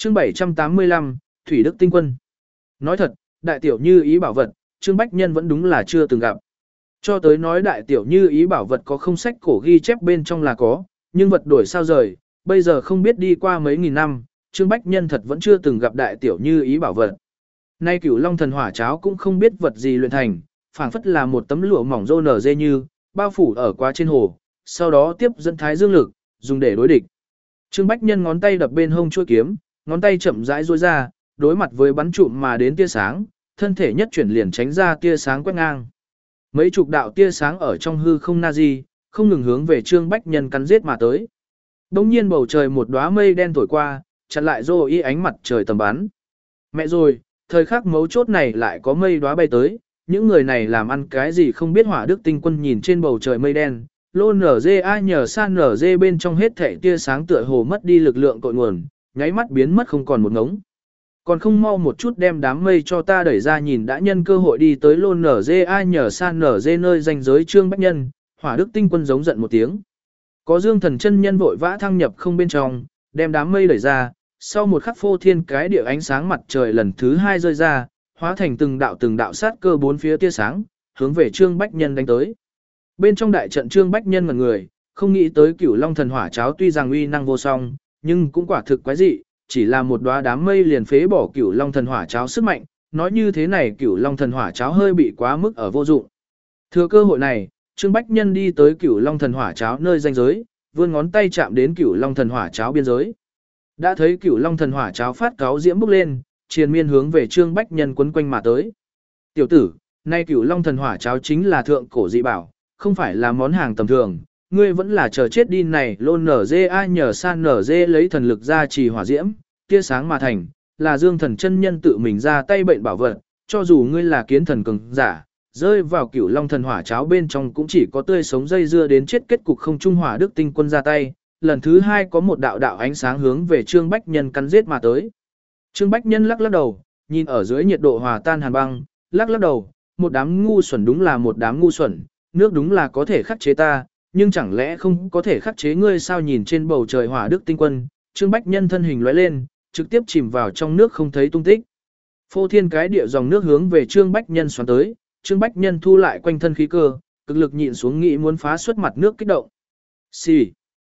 Chương 785, Thủy Đức Tinh Quân. Nói thật, đại tiểu như ý bảo vật, Trương Bách Nhân vẫn đúng là chưa từng gặp. Cho tới nói đại tiểu như ý bảo vật có không sách cổ ghi chép bên trong là có, nhưng vật đổi sao rời, bây giờ không biết đi qua mấy nghìn năm, Trương Bách Nhân thật vẫn chưa từng gặp đại tiểu như ý bảo vật. Nay Cửu Long thần hỏa cháo cũng không biết vật gì luyện thành, phảng phất là một tấm lụa mỏng rô nở dê như, bao phủ ở quá trên hồ, sau đó tiếp dẫn thái dương lực, dùng để đối địch. Trương Bách Nhân ngón tay đập bên hông chuôi kiếm, ngón tay chậm rãi duỗi ra, đối mặt với bắn trụm mà đến tia sáng, thân thể nhất chuyển liền tránh ra tia sáng quét ngang. Mấy chục đạo tia sáng ở trong hư không na di, không ngừng hướng về Trương Bách Nhân cắn giết mà tới. Đông nhiên bầu trời một đóa mây đen thổi qua, chặn lại rô y ánh mặt trời tầm bắn. Mẹ rồi, thời khắc mấu chốt này lại có mây đóa bay tới, những người này làm ăn cái gì không biết. Hỏa Đức Tinh Quân nhìn trên bầu trời mây đen, lô nở dê ai nhờ san nở dê bên trong hết thảy tia sáng tựa hồ mất đi lực lượng cội nguồn, nháy mắt biến mất không còn một ngống. Còn không mau một chút đem đám mây cho ta đẩy ra, nhìn đã nhân cơ hội đi tới lô nở dê ai nhờ san nở dê nơi danh giới Trương Bách Nhân. Hỏa Đức Tinh Quân giống giận một tiếng. Có Dương Thần chân nhân vội vã thăng nhập không bên trong, đem đám mây đẩy ra, sau một khắc phô thiên cái địa ánh sáng mặt trời lần thứ hai rơi ra, hóa thành từng đạo sát cơ bốn phía tia sáng, hướng về Trương Bách Nhân đánh tới. Bên trong đại trận Trương Bách Nhân ngẩn người, không nghĩ tới Cửu Long thần hỏa cháo tuy rằng uy năng vô song, nhưng cũng quả thực quái dị, chỉ là một đóa đám mây liền phế bỏ Cửu Long thần hỏa cháo sức mạnh, nói như thế này Cửu Long thần hỏa cháo hơi bị quá mức ở vô dụng. Thừa cơ hội này, Trương Bách Nhân đi tới Cửu Long thần hỏa cháo nơi ranh giới, vươn ngón tay chạm đến Cửu Long thần hỏa cháo biên giới. Đã thấy Cửu Long thần hỏa cháo phát cáo diễm bốc lên, triền miên hướng về Trương Bách Nhân quấn quanh mà tới. Tiểu tử, nay Cửu Long thần hỏa cháo chính là thượng cổ dị bảo, không phải là món hàng tầm thường, ngươi vẫn là chờ chết đi này. Lôn nở dê ai nhờ san nở dê lấy thần lực ra trì hỏa diễm, tia sáng mà thành, là Dương Thần chân nhân tự mình ra tay bệnh bảo vật, cho dù ngươi là kiến thần cường giả, rơi vào Cửu Long thần hỏa cháo bên trong cũng chỉ có tươi sống dây dưa đến chết. Kết cục không trung. Hỏa Đức Tinh Quân ra tay, lần thứ hai có một đạo ánh sáng hướng về Trương Bách Nhân cắn giết mà tới. Trương Bách Nhân lắc lắc đầu, nhìn ở dưới nhiệt độ hòa tan hàn băng, lắc lắc đầu, một đám ngu xuẩn, đúng là một đám ngu xuẩn, nước đúng là có thể khắc chế ta, nhưng chẳng lẽ không có thể khắc chế ngươi sao? Nhìn trên bầu trời Hỏa Đức Tinh Quân, Trương Bách Nhân thân hình lóe lên, trực tiếp chìm vào trong nước không thấy tung tích. Phô thiên cái địa dòng nước hướng về Trương Bách Nhân xoắn tới, Trương Bách Nhân thu lại quanh thân khí cơ, cực lực nhịn xuống nghĩ muốn phá xuất mặt nước kích động. Xì,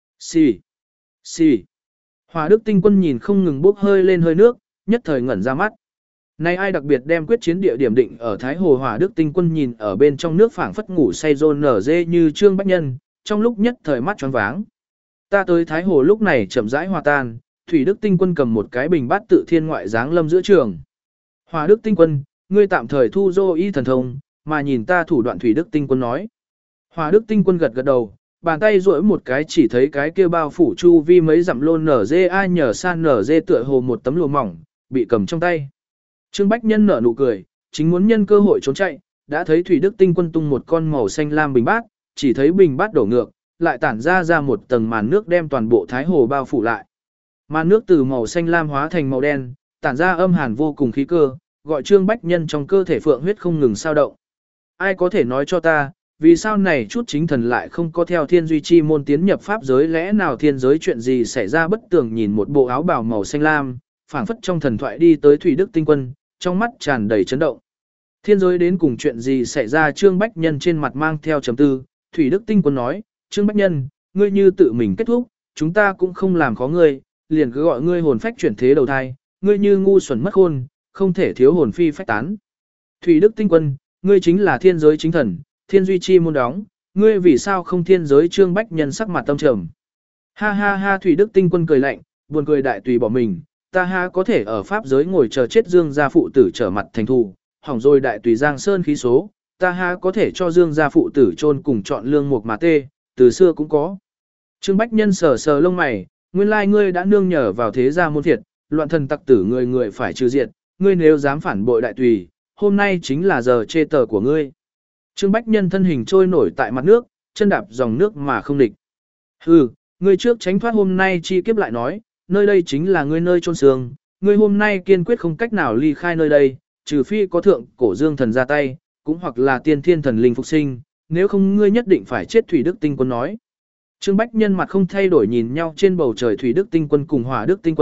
xì, xì. Hỏa Đức Tinh Quân nhìn không ngừng bốc hơi lên hơi nước, nhất thời ngẩn ra mắt. Nay ai đặc biệt đem quyết chiến địa điểm định ở Thái Hồ? Hỏa Đức Tinh Quân nhìn ở bên trong nước phảng phất ngủ say rôn nở dê như Trương Bách Nhân, trong lúc nhất thời mắt choáng váng. Ta tới Thái Hồ lúc này chậm rãi hòa tan, Thủy Đức Tinh Quân cầm một cái bình bát tự thiên ngoại dáng lâm giữa trường. Hỏa Đức Tinh Quân, ngươi tạm thời thu dô y thần thông, mà nhìn ta thủ đoạn. Thủy Đức Tinh Quân nói. Hỏa Đức Tinh Quân gật gật đầu, bàn tay duỗi một cái chỉ thấy cái kia bao phủ chu vi mấy dặm lôn nở dê ai nhờ san nở dê tựa hồ một tấm lụa mỏng, bị cầm trong tay. Trương Bách Nhân nở nụ cười, chính muốn nhân cơ hội trốn chạy, đã thấy Thủy Đức Tinh Quân tung một con màu xanh lam bình bát, chỉ thấy bình bát đổ ngược, lại tản ra một tầng màn nước đem toàn bộ Thái Hồ bao phủ lại. Màn nước từ màu xanh lam hóa thành màu đen, tản ra âm hàn vô cùng khí cơ, gọi Trương Bách Nhân trong cơ thể phượng huyết không ngừng sao động. Ai có thể nói cho ta, vì sao này chút chính thần lại không có theo thiên duy chi môn tiến nhập pháp giới? Lẽ nào thiên giới chuyện gì xảy ra bất tường? Nhìn một bộ áo bào màu xanh lam, phảng phất trong thần thoại đi tới Thủy Đức Tinh Quân, trong mắt tràn đầy chấn động. Thiên giới đến cùng chuyện gì xảy ra? Trương Bách Nhân trên mặt mang theo trầm tư. Thủy Đức Tinh Quân nói, Trương Bách Nhân, ngươi như tự mình kết thúc, chúng ta cũng không làm khó ngươi, liền cứ gọi ngươi hồn phách chuyển thế đầu thai, ngươi như ngu xuẩn mất khôn, không thể thiếu hồn phi phách tán. Thủy Đức Tinh Quân, ngươi chính là thiên giới chính thần, thiên duy chi môn đóng, ngươi vì sao không thiên giới? Trương Bách Nhân sắc mặt tâm trầm. Ha ha ha. Thủy Đức Tinh Quân cười lạnh, buồn cười đại tùy bỏ mình, ta ha có thể ở pháp giới ngồi chờ chết Dương gia phụ tử trở mặt thành thù, hỏng rồi đại tùy giang sơn khí số, ta ha có thể cho Dương gia phụ tử chôn cùng chọn lương mục mà tê, từ xưa cũng có. Trương Bách Nhân sờ sờ lông mày, nguyên lai ngươi đã nương nhờ vào thế gia môn thiệt, loạn thần tặc tử người người phải trừ diệt, ngươi nếu dám phản bội đại tùy, hôm nay chính là giờ chê tờ của ngươi. Trương Bách Nhân thân hình trôi nổi tại mặt nước, chân đạp dòng nước mà không địch. Hừ, ngươi trước tránh thoát hôm nay chi kiếp lại nói, nơi đây chính là ngươi nơi chôn xương, ngươi hôm nay kiên quyết không cách nào ly khai nơi đây, trừ phi có thượng cổ Dương thần ra tay, cũng hoặc là tiên thiên thần linh phục sinh, nếu không ngươi nhất định phải chết. Thủy Đức Tinh Quân nói. Trương Bách Nhân mặt không thay đổi nhìn nhau trên bầu trời. Thủy Đức Tinh Quân cùng Hỏa Đức Tinh Quân,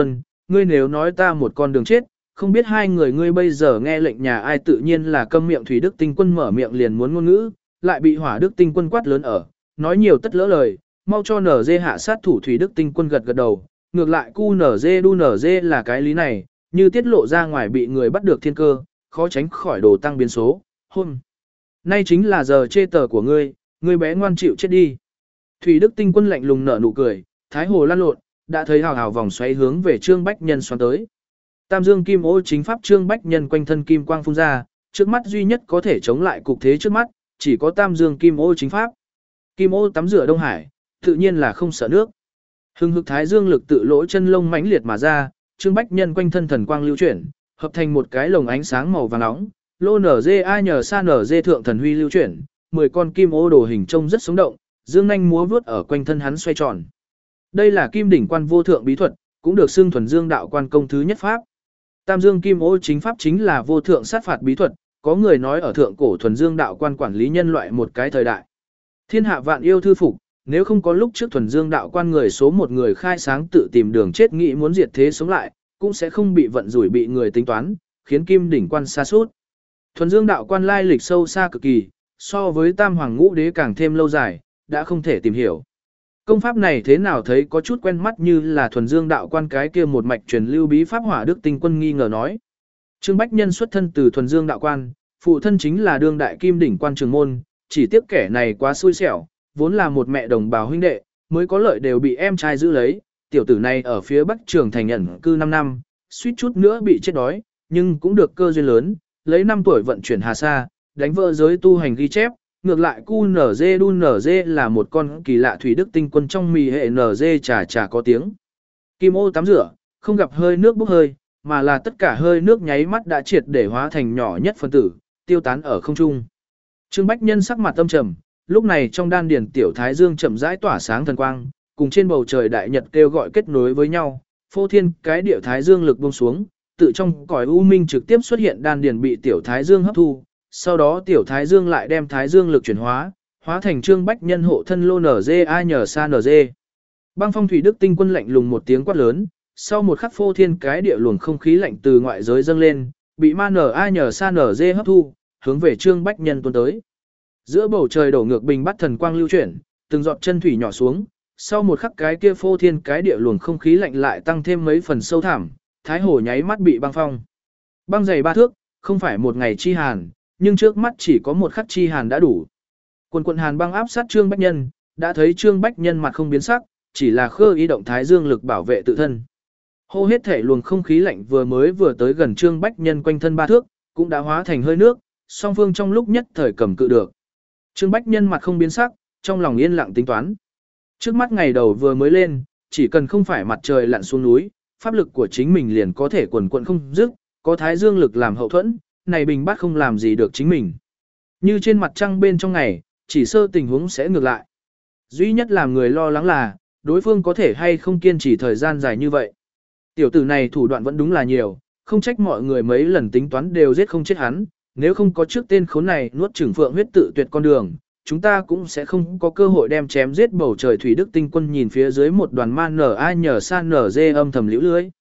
ngươi nếu nói ta một con đường chết, không biết hai người ngươi bây giờ nghe lệnh nhà ai tự nhiên là câm miệng. Thủy Đức Tinh Quân mở miệng liền muốn ngôn ngữ, lại bị Hỏa Đức Tinh Quân quát lớn ở, nói nhiều tất lỡ lời, mau cho NG hạ sát thủ. Thủy Đức Tinh Quân gật gật đầu, ngược lại cu NG đu NG là cái lý này, như tiết lộ ra ngoài bị người bắt được thiên cơ, khó tránh khỏi đồ tăng biến số. Hôm nay chính là giờ chê tờ của ngươi bé ngoan chịu chết đi. Thủy Đức Tinh Quân lạnh lùng nở nụ cười, thái hồ lăn lộn, đã thấy hào hào vòng xoáy hướng về Trương Bách Nhân xoắn tới. Tam Dương Kim Ô chính pháp. Trương Bách Nhân quanh thân kim quang phun ra, trước mắt duy nhất có thể chống lại cục thế trước mắt, chỉ có Tam Dương Kim Ô chính pháp. Kim Ô tắm rửa Đông Hải, tự nhiên là không sợ nước. Hưng hực thái dương lực tự lỗ chân lông mãnh liệt mà ra, Trương Bách Nhân quanh thân thần quang lưu chuyển, hợp thành một cái lồng ánh sáng màu vàng nóng, lô nở dê ai nhờ sa nở dê thượng thần huy lưu chuyển, 10 con kim ô đồ hình trông rất sống động, dương nhanh múa vuốt ở quanh thân hắn xoay tròn. Đây là Kim Đỉnh Quan vô thượng bí thuật, cũng được xưng thuần dương đạo quan công thứ nhất pháp. Tam Dương Kim Ô chính pháp chính là vô thượng sát phạt bí thuật, có người nói ở thượng cổ thuần dương đạo quan quản lý nhân loại một cái thời đại. Thiên hạ vạn yêu thư phục, nếu không có lúc trước thuần dương đạo quan người số một người khai sáng tự tìm đường chết nghĩ muốn diệt thế sống lại, cũng sẽ không bị vận rủi bị người tính toán, khiến Kim Đỉnh Quan sa sút. Thuần dương đạo quan lai lịch sâu xa cực kỳ, so với Tam Hoàng Ngũ Đế càng thêm lâu dài, đã không thể tìm hiểu. Công pháp này thế nào thấy có chút quen mắt như là thuần dương đạo quan cái kia một mạch truyền lưu bí pháp. Hỏa Đức Tinh Quân nghi ngờ nói. Trương Bách Nhân xuất thân từ thuần dương đạo quan, phụ thân chính là đương đại Kim Đỉnh Quan trưởng môn, chỉ tiếc kẻ này quá xui xẻo, vốn là một mẹ đồng bào huynh đệ, mới có lợi đều bị em trai giữ lấy. Tiểu tử này ở phía Bắc Trường thành ẩn cư 5 năm, suýt chút nữa bị chết đói, nhưng cũng được cơ duyên lớn, lấy 5 tuổi vận chuyển Hà Sa, đánh vỡ giới tu hành ghi chép. Ngược lại cu NG đu NG là một con kỳ lạ. Thủy Đức Tinh Quân trong mì hệ NG chà có tiếng. Kim ô tắm rửa, không gặp hơi nước bốc hơi, mà là tất cả hơi nước nháy mắt đã triệt để hóa thành nhỏ nhất phân tử, tiêu tán ở không trung. Trương Bách Nhân sắc mặt âm trầm, lúc này trong đan điền tiểu thái dương chậm rãi tỏa sáng thần quang, cùng trên bầu trời đại nhật kêu gọi kết nối với nhau, phô thiên cái địa thái dương lực buông xuống, tự trong cõi u minh trực tiếp xuất hiện đan điền bị tiểu thái dương hấp thu. Sau đó tiểu thái dương lại đem thái dương lực chuyển hóa thành Trương Bách Nhân hộ thân lô NG ai nhờ sa NG. Băng phong. Thủy Đức Tinh Quân lạnh lùng một tiếng quát lớn, sau một khắc phô thiên cái địa luồng không khí lạnh từ ngoại giới dâng lên, bị ma ai nhờ sa NG hấp thu, hướng về Trương Bách Nhân tuôn tới. Giữa bầu trời đổ ngược bình bắt thần quang lưu chuyển, từng giọt chân thủy nhỏ xuống, sau một khắc cái kia phô thiên cái địa luồng không khí lạnh lại tăng thêm mấy phần sâu thẳm, thái hồ nháy mắt bị băng phong. Băng dày 3 thước, không phải một ngày chi hàn, nhưng trước mắt chỉ có một khắc chi hàn đã đủ. Quần hàn băng áp sát Trương Bách Nhân, đã thấy Trương Bách Nhân mặt không biến sắc, chỉ là khơ ý động thái dương lực bảo vệ tự thân. Hô hết thể luồng không khí lạnh vừa tới gần Trương Bách Nhân quanh thân 3 thước, cũng đã hóa thành hơi nước, song phương trong lúc nhất thời cầm cự được. Trương Bách Nhân mặt không biến sắc, trong lòng yên lặng tính toán. Trước mắt ngày đầu vừa mới lên, chỉ cần không phải mặt trời lặn xuống núi, pháp lực của chính mình liền có thể quần quận không dứt, có thái dương lực làm hậu thuẫn, này bình bát không làm gì được chính mình. Như trên mặt trăng bên trong ngày, chỉ sơ tình huống sẽ ngược lại. Duy nhất làm người lo lắng là, đối phương có thể hay không kiên trì thời gian dài như vậy. Tiểu tử này thủ đoạn vẫn đúng là nhiều, không trách mọi người mấy lần tính toán đều giết không chết hắn, nếu không có trước tên khốn này nuốt chửng phượng huyết tự tuyệt con đường, chúng ta cũng sẽ không có cơ hội đem chém giết bầu trời. Thủy Đức Tinh Quân nhìn phía dưới một đoàn man ai nhờ san nở dê âm thầm liễu lưới.